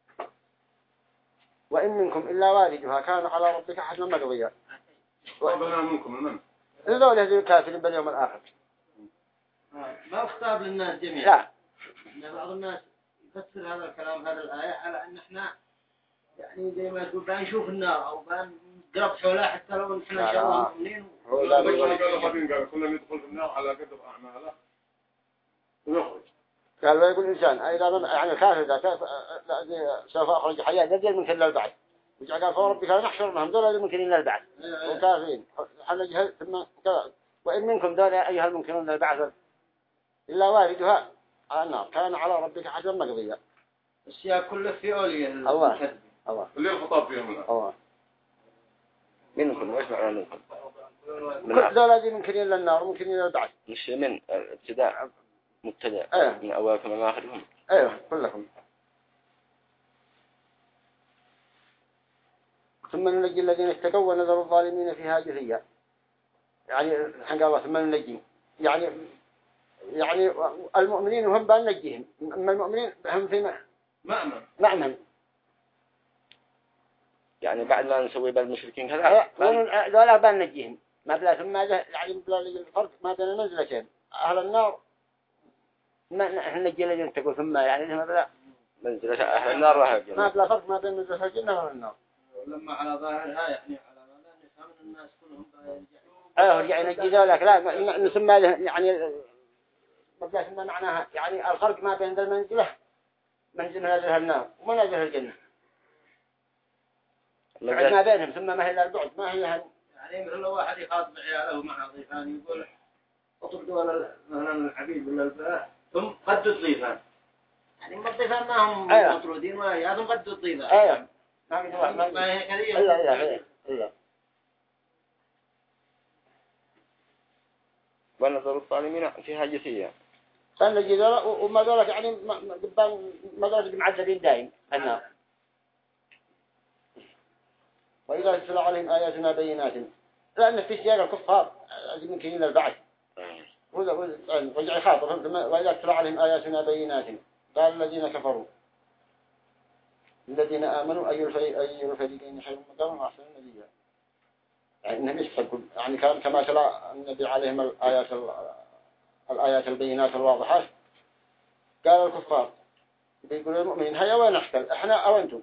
وإن منكم إلا واردها كان على ربك حتما مقضيا. وإن منكم من إلا لهذه الكافرين باليوم الآخر ما اختاب للناس جميعا. لا إن بعض الناس يفسر هذا الكلام هذا الآية على أن إحنا يعني زي ما تقول بنشوف النار أو بنقرب حولها حتى لو نحن شاء منين. هو لا قال كلنا ندخل في النار على قدر أعماله ونخرج. قال لا يقول الإنسان إذا يعني الكافر ذا سوف أخرج حياة نزل من كل البعض وجاء قال فربك نحشرهم دول المنكرين للبعث وكافرين حنجهل ثم كذا وإن منكم دول أيها المنكرون للبعث إلا واردها على النار كان على ربك حسب مقضية السياق كله في أولياء الله الله اللي الخطاب فيهم الآن الله منكم وإيش معنى منكم كل دول الذين منكرين للنار ومنكرين للبعث مش من ابتداء مبتدأ أيه. من أولكم ومن آخرهم أيوه كلكم ثم ننجي الذين اتقوا ونذر الظالمين فيها جثيا يعني الحين قال ثم ننجي يعني يعني المؤمنين هم بننجيهم أما المؤمنين هم في مأمن مأمن يعني بعد ما نسوي بالمشركين كذا ذولا بننجيهم ما بلا ثم يعني بلا الفرق ما بين المنزلتين أهل النار ما احنا نجي الذين اتقوا ثم يعني ما بلا منزلة أهل النار وأهل الجنة ما بلا فرق ما بين منزلة الجنة وأهل النار لما على ظاهرها يعني على ظاهرها نفهم الناس كلهم يرجعون ايه رجع ينجي ذلك لا نسمى يعني مبلغ ما معناها يعني الفرق ما بين المنزلة منزلة هذه النار ومنزلة الجنة ما بينهم ثم ما هي إلا البعد ما هي هن... يعني مثل لو واحد يخاطب عياله مع ضيفان يقول اطردوا ولا مثلا العبيد ولا الباء ثم قدوا الضيفان يعني ما الضيفان ما هم أيوة. مطرودين ولا هذم قدوا الضيفان ايوه ما ما ما هي كذي إلا إلا إلا ونذر الظالمين فيها جثيا فنجي ذلك وما ذلك يعني ما ما ذلك معذبين دائم النار وإذا تتلى عليهم آياتنا بينات لأن في سياق الكفار المنكرين البعث وجع خاطرهم وإذا تتلى عليهم آياتنا بينات قال الذين كفروا الذين آمنوا أي أي الفريقين خير مقام وأحسن نبيا يعني إنهم يستحقوا يعني كان كما تلا النبي عليهم الآيات الآيات البينات الواضحات قال الكفار بيقولوا المؤمنين هيا وين أحسن إحنا أو أنتم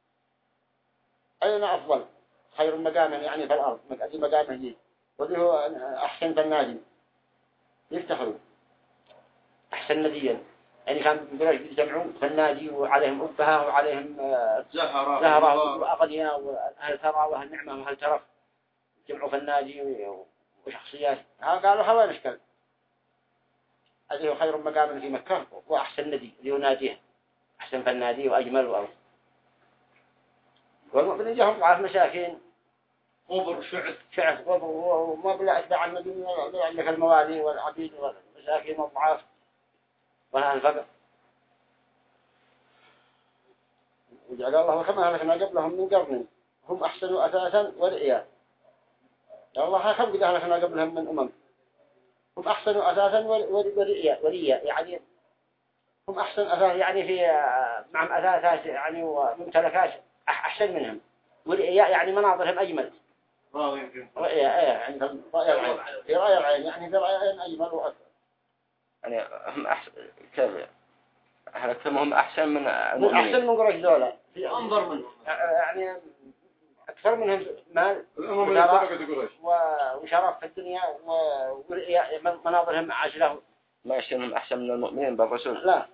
أين أفضل خير مقاما يعني في الأرض مقادي مقامه جيد وذي هو أحسن في النادي يفتخروا أحسن نبيا يعني كان بقراش يجمعوا في النادي وعليهم أبها وعليهم زهرة زهرة وأغنياء وأهل ثراء وأهل نعمة وأهل ترف جمعوا في النادي وشخصيات ها قالوا هوا نشكل هذه هو خير مقام في مكة وأحسن نبي ليناديه أحسن في النادي وأجمل وأرض والمؤمنين جاهم ضعاف مساكين قبر شعث شعث قبر وما بلا أتباع النبي عندك الموالي والعبيد والمساكين والضعاف ولا الفقر وجعل الله كما هلكنا قبلهم من قرن هم أحسنوا أساسا ورئيا الله كم قد هلكنا قبلهم من أمم هم أحسنوا أساسا ورئيا ورئيا يعني هم أحسن أساس يعني في معهم أساسات يعني وممتلكات أحسن منهم ورئيا يعني مناظرهم أجمل رئيا إيه عند رأي العين في رأي العين يعني في رأي العين أجمل وأكثر يعني هم أحسن كيف هلكتهم هم أحسن من من أحسن من قريش دولة في أنظر منهم يعني أكثر منهم مال وشرف في الدنيا ومناظرهم عاجلة ما يشتمهم أحسن من المؤمنين بالرسول لا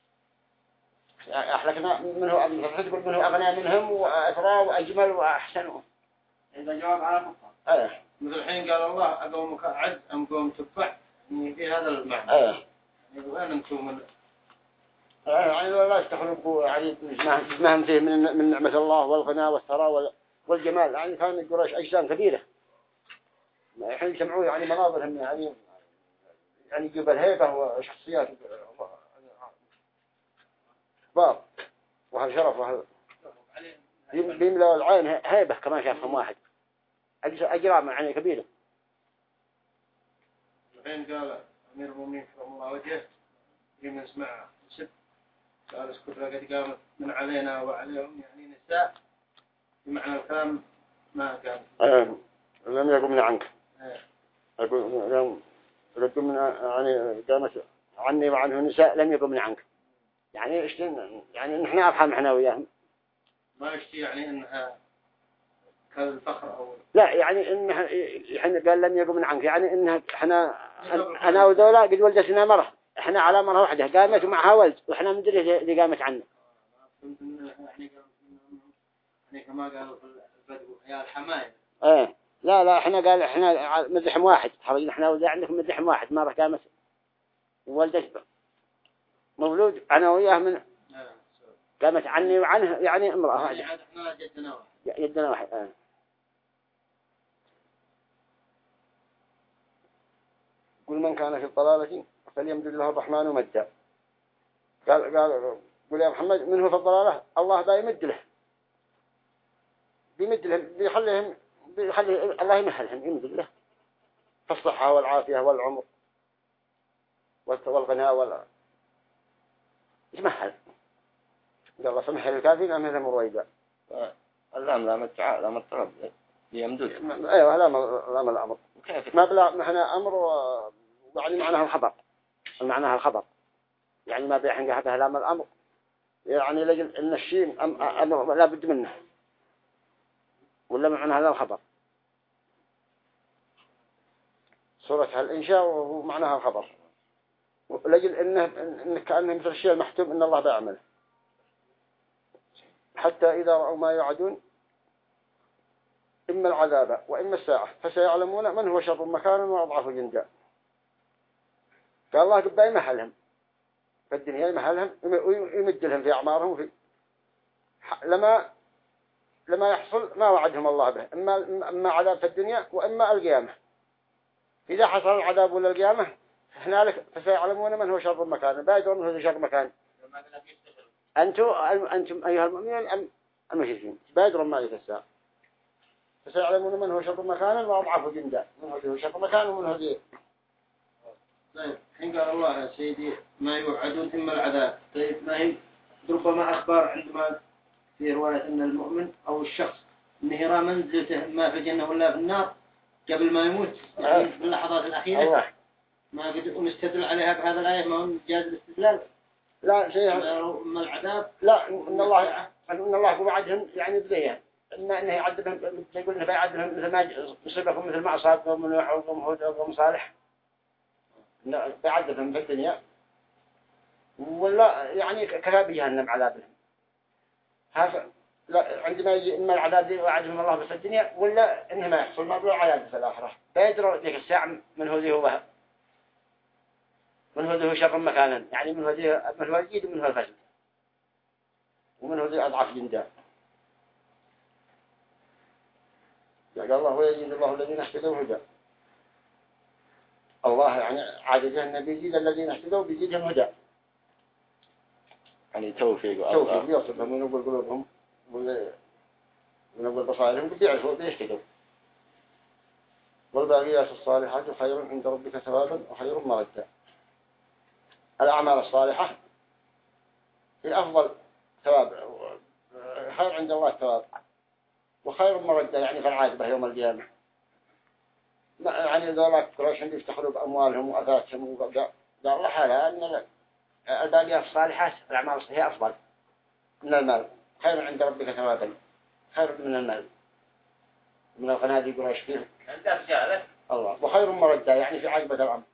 أحلكنا منه منه أغنى منهم وأثرى وأجمل وأحسن إذا جواب على مقام أيه مثل الحين قال الله أقومك عد أم قوم تفح في هذا المعنى أيه يعني وين أنتم من يعني لا يستخلقوا يعني اسمهم فيه من من نعمة الله والغنى والثراء والجمال يعني كان قريش أجسام كبيرة الحين يجمعوا يعني مناظرهم يعني يعني يجيب الهيبة وشخصيات كبار وهالشرف وهال بيملأ العين هيبة كمان شافهم واحد أجرام يعني كبيرة. الحين قال أمير المؤمنين كرم الله وجهه لمن سمع سب قال اسكت لقد قامت من علينا وعليهم يعني نساء بمعنى الكلام ما كان آه. لم يقمن عنك أقول لم يقمن يعني قامت عني وعنه نساء لم يقمن عنك يعني إيش يعني نحن أفهم إحنا وياهم ما يشتي يعني إنها كالفخر أو لا يعني إنها إحنا قال لم يقمن عنك يعني إنها إحنا أنا وذولا قد ولدتنا مرة إحنا على مرة واحدة قامت ومعها ولد وإحنا مدري اللي قامت عنه يعني كما قالوا في البدو يا الحماية. ايه لا لا احنا قال احنا مزحم واحد حوالي احنا وزي عندكم مزحم واحد ما قامت والدت مولود انا وياه من قامت عني وعنه يعني امرأة واحدة يعني احنا جدنا واحد يدنا واحد اه. كل من كان في الضلالة فليمدد له الرحمن مدا. قال قال قل يا محمد من هو في الضلالة الله دا يمد له بيمد لهم بيخليهم بيخلي الله يمهلهم يمد له في الصحة والعافية والعمر والغنى وال يمهل. قال الله سمحل الكافرين أمهل مرويدا. اللام لام التعاء لام الطلب يمدد. أيوة لام لام الأمر. ما بلا نحن أمر يعني معناها الخبر. معناها الخبر. يعني ما بيحن هذا لام الأمر. يعني لجل إن الشيء أم أمر لا بد منه. ولا معنى هذا الخبر. سورة الإنشاء ومعناها الخبر. لجل إنه إن كأنه مثل الشيء المحتوم إن الله بيعمله. حتى إذا رأوا ما يعدون إما العذاب وإما الساعة فسيعلمون من هو شر مكانا وأضعف جندا. قال الله قبل يمهلهم في الدنيا يمهلهم ويمد لهم في أعمارهم وفي لما لما يحصل ما وعدهم الله به إما إما عذاب في الدنيا وإما القيامة. إذا حصل العذاب ولا القيامة هنالك فسيعلمون من هو شر مكان بايدون من هو شر مكان. أنتم أنتم أيها المؤمنين أم المشركين بايدون ما يتساء فسيعلمون من هو شر مكان وأضعف جندا من هو شر مكان ومن هو ذي. طيب حين قال الله يا سيدي ما يوعدون ثم العذاب. طيب ما هي ربما أخبار عندما في رواية أن المؤمن أو الشخص أنه يرى منزلته ما في الجنة ولا في النار قبل ما يموت يعني في اللحظات الأخيرة ما قد نستدل عليها بهذا الآية ما هو جاز الاستدلال. لا شيء أما العذاب لا إن الله إن الله وعدهم يعني بذيه إما إنه يعذبهم يقول إنه بيعذبهم مثل ما يصيبهم مثل ما أصاب قوم نوح وقوم هود وقوم صالح إنه بيعذبهم في الدنيا ولا يعني كفى بجهنم عذابهم. هذا لا عندما يجي إما العذاب دي وعدهم الله بس الدنيا ولا إنه ما يحصل ما بلا عذاب في الآخرة بيدروا ذيك الساعة من هو ذي هو من هو ذي هو شر مكانا يعني من هو ذي من هو الجيد ومن هو الفسد ومن هو ذي أضعف جندا. قال الله ويزيد الله الذين اهتدوا هدى. الله يعني عادة النبي يزيد الذين اهتدوا بيزيدهم هدى يعني توفيق توفيق يصلهم ونقول قلوبهم ونقول بصائرهم بيعرفوا بيهتدوا. والباقيات الصالحات خير عند ربك ثوابا وخير مردا. الأعمال الصالحة هي أفضل ثواب خير عند الله الثواب وخير مردا يعني في العاقبة يوم القيامة. يعني ذولاك قريش يفتخروا بأموالهم وأثاثهم وقال الله حالها أن الباقيات الصالحات الأعمال الصحيحة أفضل من المال خير عند ربك ثوابا خير من المال من القنادي قريش فيه الله وخير مردا يعني في عاقبة الأمر.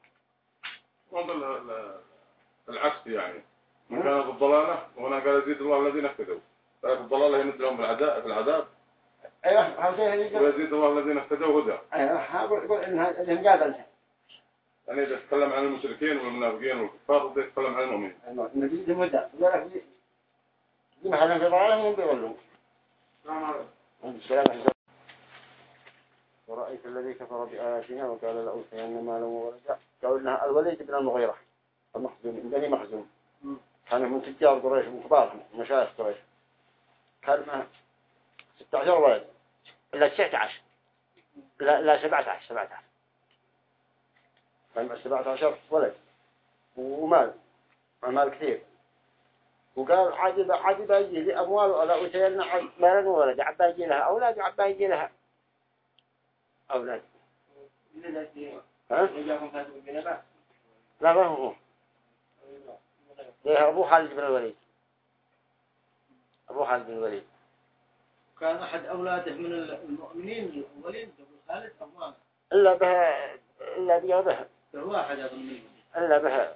العكس يعني من كان في الضلالة وهنا قال يزيد الله الذين اهتدوا ففي الضلالة يمد لهم بالعذاب في العذاب. أيوه هذا يقول ويزيد الله الذين اهتدوا هدى. أيوه هقول يقول إن هذا مقابلة. يعني إذا تتكلم عن المشركين والمنافقين والكفار وده يتكلم عن المؤمنين. النبي ده هدى يقول لك دي محلا في ضلالهم بيقولون. السلام عليكم. ورأيت الذي كفر بآياتنا وقال لأوتين مالا وولدا. قالوا لنا الوليد بن المغيرة المخزوم بني مخزوم كان من تجار قريش من كبارهم مشايخ قريش كان معه ستة عشر ولد إلا تسعة عشر لا لا سبعة عشر سبعة عشر كان معه سبعة عشر ولد ومال مال كثير. وقال عجب عجب يجي لي أموال ولا أوتينا مالا وولد عبا يجي لها أولاد وعبا يجي لها أولاد. ها؟ لا ما هو ده أبو خالد بن الوليد أبو خالد بن الوليد كان أحد أولاده من المؤمنين الوليد أبو خالد أو ما إلا بها إلا بها بها واحد أظن إلا بها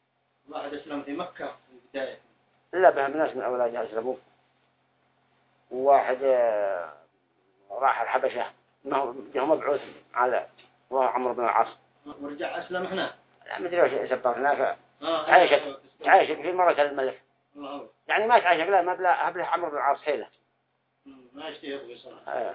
واحد أسلم في مكة في البداية إلا بها من ناس من أولادها أسلموا وواحد آه، راح الحبشة ما هو هم مبعوث على الله عمرو بن العاص ورجع أسلم هنا. لا ما أدري وش سبب هناك. آه عايشك عايشك في مرة الملك الله. يعني ما تعيشك لا ما بلا هبله عمرو بن العاص حيله. ما يشتهي يبغى صراحة. آه.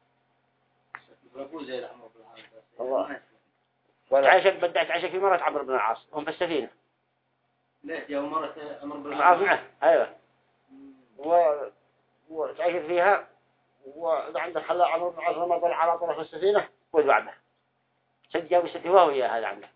ربو زي عمرو بن العاص. الله. ولا عايشك بدأت عايشك في مرة عمرو بن العاص هم في السفينة. ليه يا مرة عمرو بن العاص العاص. معه أيوة. و وتعيش فيها وإذا عندك خلا عمرو بن العاص لما طلع على طرف السفينة وذبحه. سجى وسجى هو وياه هذا عنده.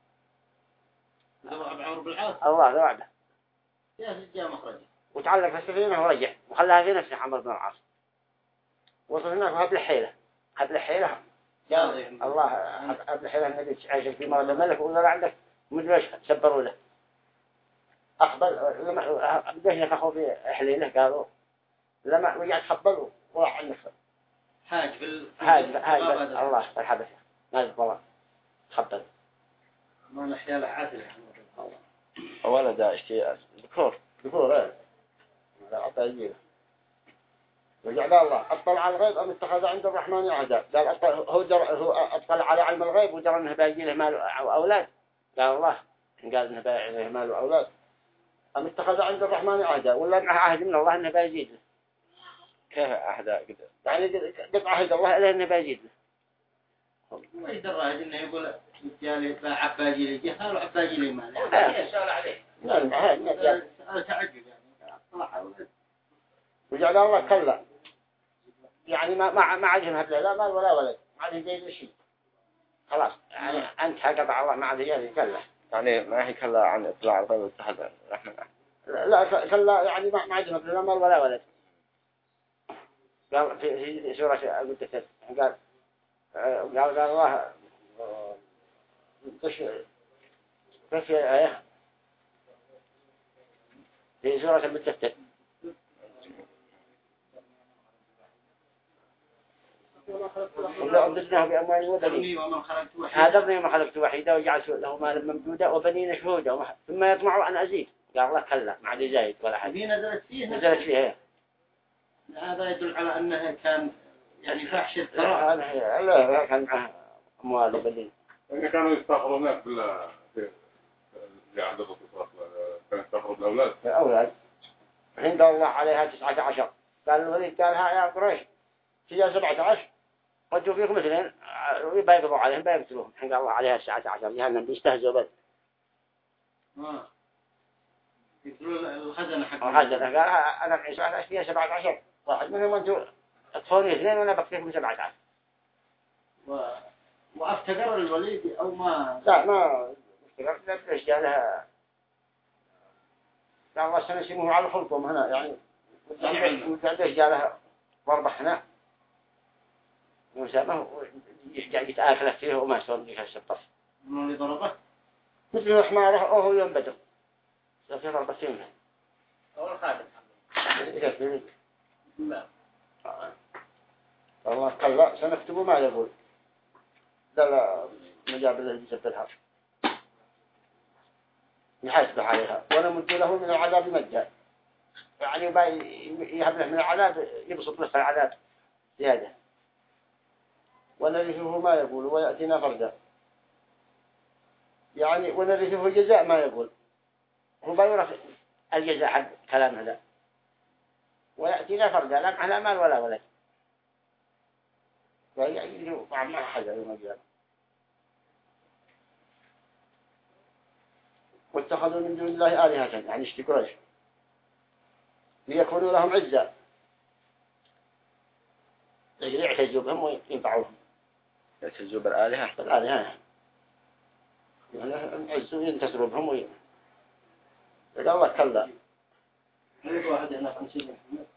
ذبح عمرو بن العاص. الله ذبحه. يا سجى مخرج. وتعلق في السفينة ورجع وخلاها في نفسه عمرو بن العاص. وصل هناك وهب الحيلة هب الحيلة الله هب الحيلة النبي عايش في مرض الملك ولا لا عندك مدري ايش سبروا له أقبل لما بدأش يفخوا في حليله قالوا لما رجع تقبلوا وراح عن نفسه حاج في حاج حاج الله في الحبشة نازل والله تقبل ما نحيا له عادل أولا دا اشتياء ذكور ذكور ايه لا أعطى يجيله وجعل الله اطلع على الغيب أم اتخذ عند الرحمن عهدا قال هو در... هو اطلع على علم الغيب ودرى انه باقي له مال واولاد قال الله قال انه باقي له مال واولاد أم اتخذ عند الرحمن عهدا ولا معه عهد من الله انه بيزيد له كيف عهدا كده يعني قد عهد الله إليه انه بيزيد له ما يدرى انه يقول رجال عباجي لي جهال وعباجي لي مال ايه سأل عليه لا لا سأل تعجب يعني اطلع وجعل الله كلا يعني ما ما ما عجم هذا لا مال ولا ولد ما عاد يجي شيء خلاص يعني أنت قطع الله ما عاد يجي كلا يعني ما هي كلا عن إطلاع الغيب والتحدى الرحمن لا كلا يعني ما ما عجم لا مال ولا ولد قال في في سورة المدثر قال قال قال الله تش تش إيه في سورة المدثر ولا أمددناه بأموال وبنين هذا ابني ما خلقت وحيدا وجعلت له مالا ممدودا وبنين شهودا ثم يطمع أن أزيد قال الله كلا ما عاد زايد ولا حاجة نزلت فيه نزلت فيه هذا يدل على أنه كان يعني فحش الثراء لا لا كان معه أموال وبنين يعني كانوا يستخرون هناك بال اللي عند الرسول كان يستخرون الأولاد الأولاد عند الله عليها تسعة عشر قال الوليد قالها يا قريش هي سبعة عشر رجوا فيكم اثنين بيقضوا عليهم بيقتلوهم حين قال الله عليها تسعة عشر جهنم بيستهزوا بس آه يقتلوا الخزنة حق الخزنة قال أنا عيسى أنا فيها سبعة عشر واحد منهم أنتوا أطفوني اثنين وأنا بكتفكم سبعة عشر و... وأفتقر الوليد أو ما لا ما افتقر لا بلش جالها قال الله سنسمه على خلقهم هنا يعني وتعدش جالها ضربة هنا وسامه يشجع يتآكله فيه وما سوى من السبب من اللي ضربه مثل حماره أو هو يوم بدر في ضربة فيه أو الخادم لا الله قال لا سنكتبه ما يقول لا لا مجاب الله يسبب الحرب يحاسب عليها ونمد له من العذاب مجا يعني يهب له من العذاب يبسط له العذاب زيادة ونرثه ما يقول ويأتينا فردا يعني ونرثه الجزاء ما يقول هو بيورث الجزاء حق كلام هذا ويأتينا فردا لا معنا مال ولا ولد فيعني ما حدا يوم القيامة واتخذوا من دون الله آلهة يعني اشتكوا ايش ليكونوا لهم عزة يعتزوا بهم وينفعوهم يعتزوا بالآلهة بالآلهة يعني عزوا ينتصروا بهم وين إذا الله كلا هذا واحد هنا خمسين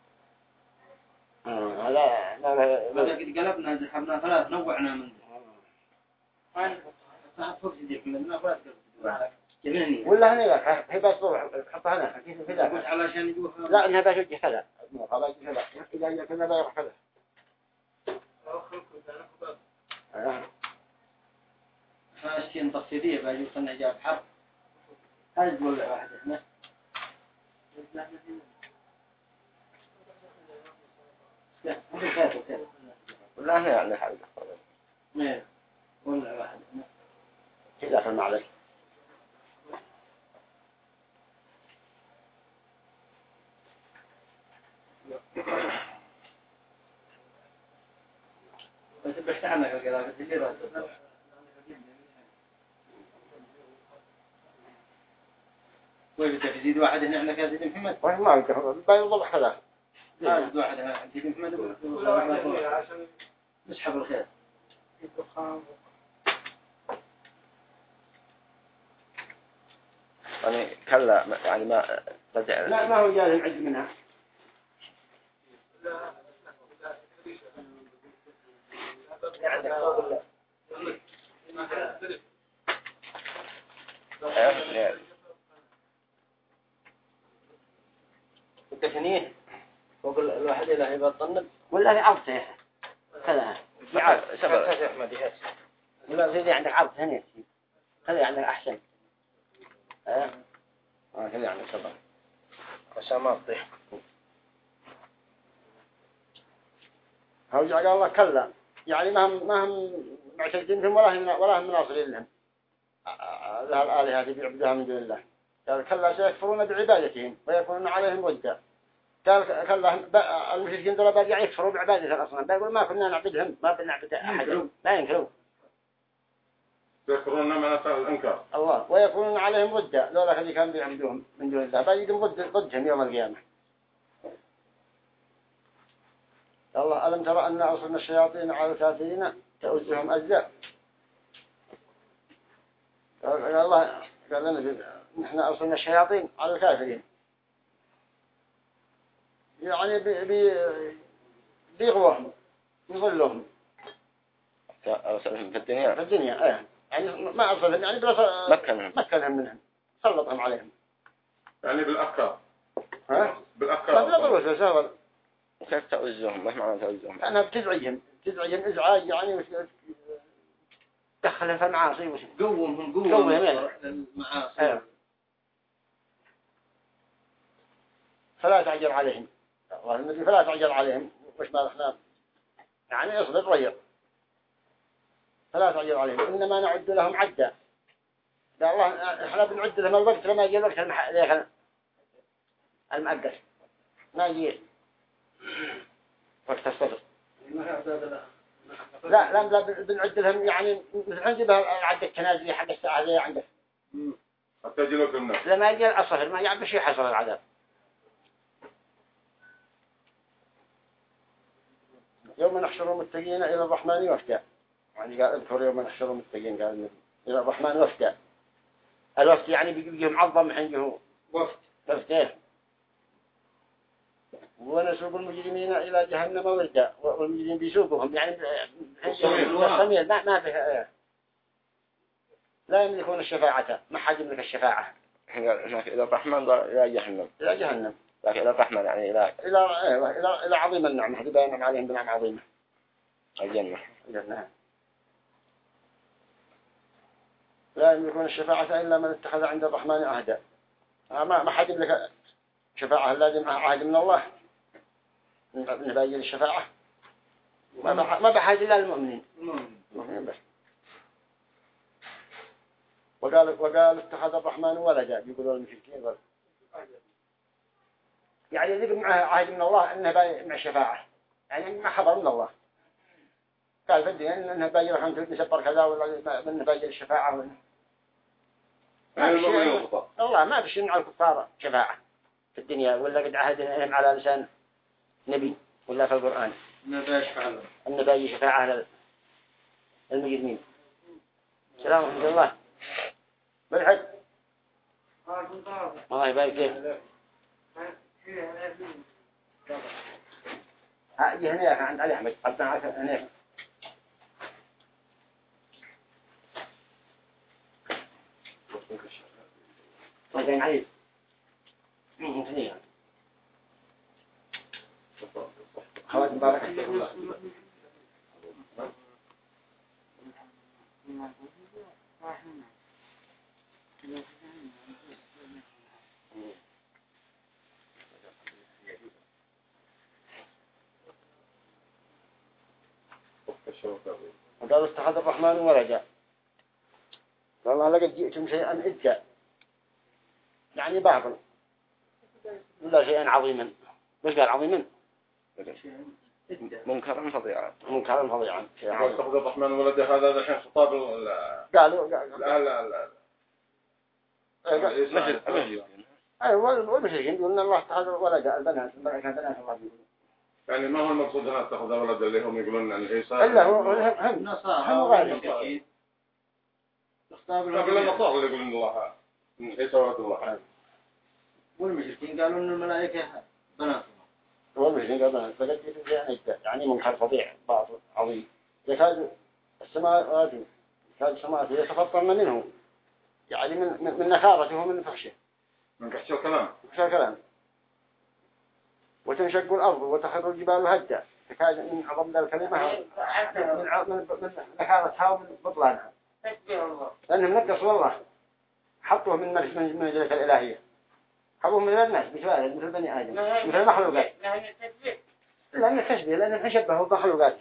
هذا لا هذا قد قلبنا ذهبنا ثلاث نوعنا من ذا صاحب فرصة دي من أفراد جميعني ولا هنا لا هي بس روح حطها هنا كيف في ذا علشان يجوها لا إنها بتوجه كذا مو خلاص كذا إذا جاء كذا بيروح كذا فاشين تصفيدية باجي وصلنا جاب حرب هذا تقول واحد هنا لا كيف كيف ولا هنا يعني حاجة ما ولا واحد كذا في المعلش بس بحث عنك القراءة كثير ولا وين بتزيد واحد هنا عندك هذه محمد وين ما يقدر بيوضح كذا هذا واحد هنا عندي محمد ولا نسحب الخير يعني كلا يعني ما بدأ لا ما هو جاهل عد منها التثنيه فوق الواحد إلى هيبة الطنب ولا في عرض كذا في عرض سبب أحمد يحس ولا في عندك عرض هنا كذا عندك أحسن اه اه كذا عندك سبب عشان ما تطيح هو قال الله كلا يعني ما هم ما هم معتدين ولا هم ولا هم ناصرين لهم ذا الآلهة اللي بيعبدوها من دون الله قال كلا سيكفرون بعبادتهم ويكونون عليهم ضدا قال كلا المشركين دول بقى يكفروا بعبادة الأصنام بيقول ما كنا نعبدهم ما كنا نعبد أحد لا ينكروا يذكرون ما الإنكار الله ويكونون عليهم ضدا لولا الذي كان بيعبدوهم من دون الله بيجوا ضد ضدهم يوم القيامة الله ألم ترى أن أرسلنا الشياطين على الكافرين تؤذهم أجزاء قال الله قال لنا نحن أرسلنا الشياطين على الكافرين يعني بي بي بيغوهم يضلهم أرسلهم في الدنيا في الدنيا ايه يعني ما أرسلهم يعني بس مكنهم مكنهم منهم سلطهم عليهم يعني بالأفكار ها ما بالأفكار بيضلوا سهل وكيف تؤذهم ما معنى تؤذهم أنا بتزعجهم تزعجهم إزعاج يعني وش دخلهم في المعاصي وش قومهم قوم قومهم يعني المعاصي ايه فلا تعجل عليهم الله النبي فلا تعجل عليهم مش ما احنا يعني اصبر ريق فلا تعجل عليهم إنما نعد لهم عدا قال الله احنا بنعد لهم الوقت لما يجي الوقت المح... المؤقت ما يجي وقت الصفر لا لا لا بنعد لهم يعني مثل عندي العد التنازلي حق الساعة زي عندك حتى يجي لكم الناس لما يجي الصفر ما يعب شيء حصل العذاب يوم نحشر المتقين إلى الرحمن وفدا يعني قال اذكر يوم نحشر المتقين قال النبي إلى الرحمن وفدا الوفد يعني بيجي معظم عنده وفد وفده ونسوق المجرمين إلى جهنم وردا والمجرمين بيسوقهم يعني الصمير ما ما فيها لا يملكون الشفاعة ما حد يملك الشفاعة هناك إلى الرحمن إلى جهنم إلى جهنم لكن إلى الرحمن يعني إلى إلى إلى إلى عظيم النعمة هذه بينهم عليهم بنعمة عظيمة الجنة الجنة لا يملكون الشفاعة إلا من اتخذ عند الرحمن عهدا ما ما حد يملك شفاعة لازم عهد من الله نبين الشفاعة ما ما بحاجة إلا المؤمنين المؤمنين بس وقال وقال اتخذ الرحمن ولدا يقولون المشركين ولد يعني يجب معه عهد من الله انه باي مع الشفاعة يعني ما حضر من الله قال بدي انه باي رحمة يسبر كذا ولا انه باي الشفاعة ولا الله ما بشي على الكفار شفاعة في الدنيا ولا قد عهدهم على لسان نبي ولا في القرآن انه باي شفاعة للمجرمين سلام عليكم الله بالحق الله يبارك فيك أجي هنا عند علي أحمد عبدنا عشر هنا وزين علي ممكن خوات مبارك وقالوا اتخذ الرحمن ولدا. والله لقد جئتم شيئا إدّا يعني باطل ولا شيئا عظيما. مش قال عظيما منكرا فظيعا منكرا فظيعا. اتخذ الرحمن ولدا هذا الحين خطاب قالوا لا لا لا أيوة والمشركين يقولون الله اتخذ ولدا البنات الملائكة بنات الله بيقولون. يعني ما هو المقصود هنا اتخذ ولدا اللي هم يقولون عن عيسى إلا هو هم النصارى هم غيرهم. قبل النصارى اللي يقولون الله عيسى ولد الله. والمشركين قالوا إن الملائكة بنات والمشركين قالوا بنات فقد جئتم شيئا إدّا يعني منكر فظيع باطل عظيم. يكاد السماوات يكاد السماوات يتفطرن منه يعني من من, من نخارته ومن فحشه. من كحش الكلام كحش الكلام. وتنشق الأرض وتخر الجبال هدا. تكاد من عظم الكلمة من من من نخارتها ومن بطلانها. لأنهم نقصوا والله حطوه من من من مجلة الإلهية. حطوه من الناس مثل مثل بني آدم مثل المخلوقات. لأن التشبيه لأن نشبهه بمخلوقات.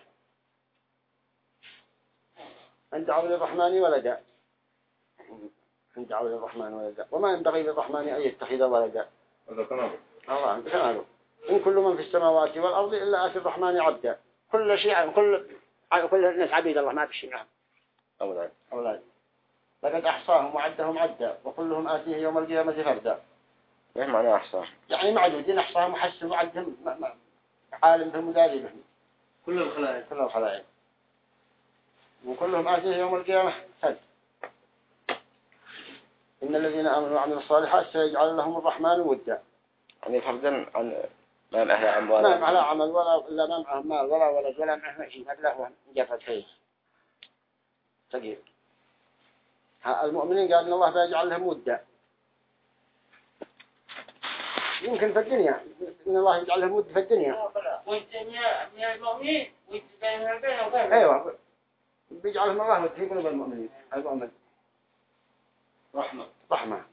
أنت عبد الرحمن ولدا. أنت عبد الرحمن ولدا وما ينبغي للرحمن أن يتخذ ولدا. هذا تمام. الله أنت كماله. إن كل من في السماوات والأرض إلا آتي الرحمن عبدا. كل شيء كل كل الناس عبيد الله ما بشي معهم. أولاد أولاد. لقد أحصاهم وعدهم عدا وكلهم آتيه يوم القيامة فردا. إيه معنى أحصاه؟ يعني معدودين أحصاهم وحسهم وعدهم عالم بهم مداري بهم. كل الخلائق كل الخلائق. وكلهم آتيه يوم القيامة فردا. إن الذين آمنوا وعملوا الصالحات سيجعل لهم الرحمن ودا. يعني فردا عن ما معه أموال ما معه عمل ولا إلا ما معه مال ولا ولد ولا معه شيء هذا هو جفت فيه صغير. المؤمنين قال إن الله بيجعل لهم ودا. يمكن في الدنيا إن الله يجعل لهم ودا في الدنيا. والدنيا من المؤمنين والدنيا بينهم. أيوة بيجعلهم الله ودا في قلوب المؤمنين. المؤمن رحمة رحمة.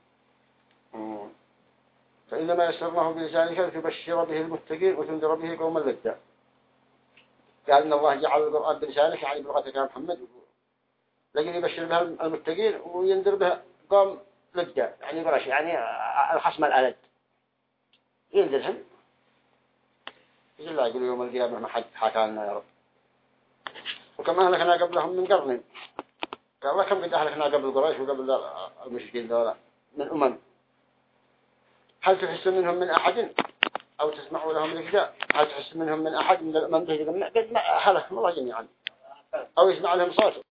فإنما يسرناه بلسانك لتبشر به المتقين وتنذر به قوما لدا. قال إن الله جعل القرآن بلسانك يعني بلغتك يا محمد لكن يبشر بها المتقين وينذر بها قوم لدا يعني برش يعني الخصم الألد ينذرهم. يقول الله يقول يوم القيامة ما حد حكى لنا يا رب. وكما أهلكنا قبلهم من قرن. قال الله كم قد أهلكنا قبل قريش وقبل المشركين دولة من أمم. هل تحس منهم من أحد أو تسمع لهم الإفداء؟ هل تحس منهم من أحد من الأمم قد ما هلكهم الله جميعا أو يسمع لهم صوت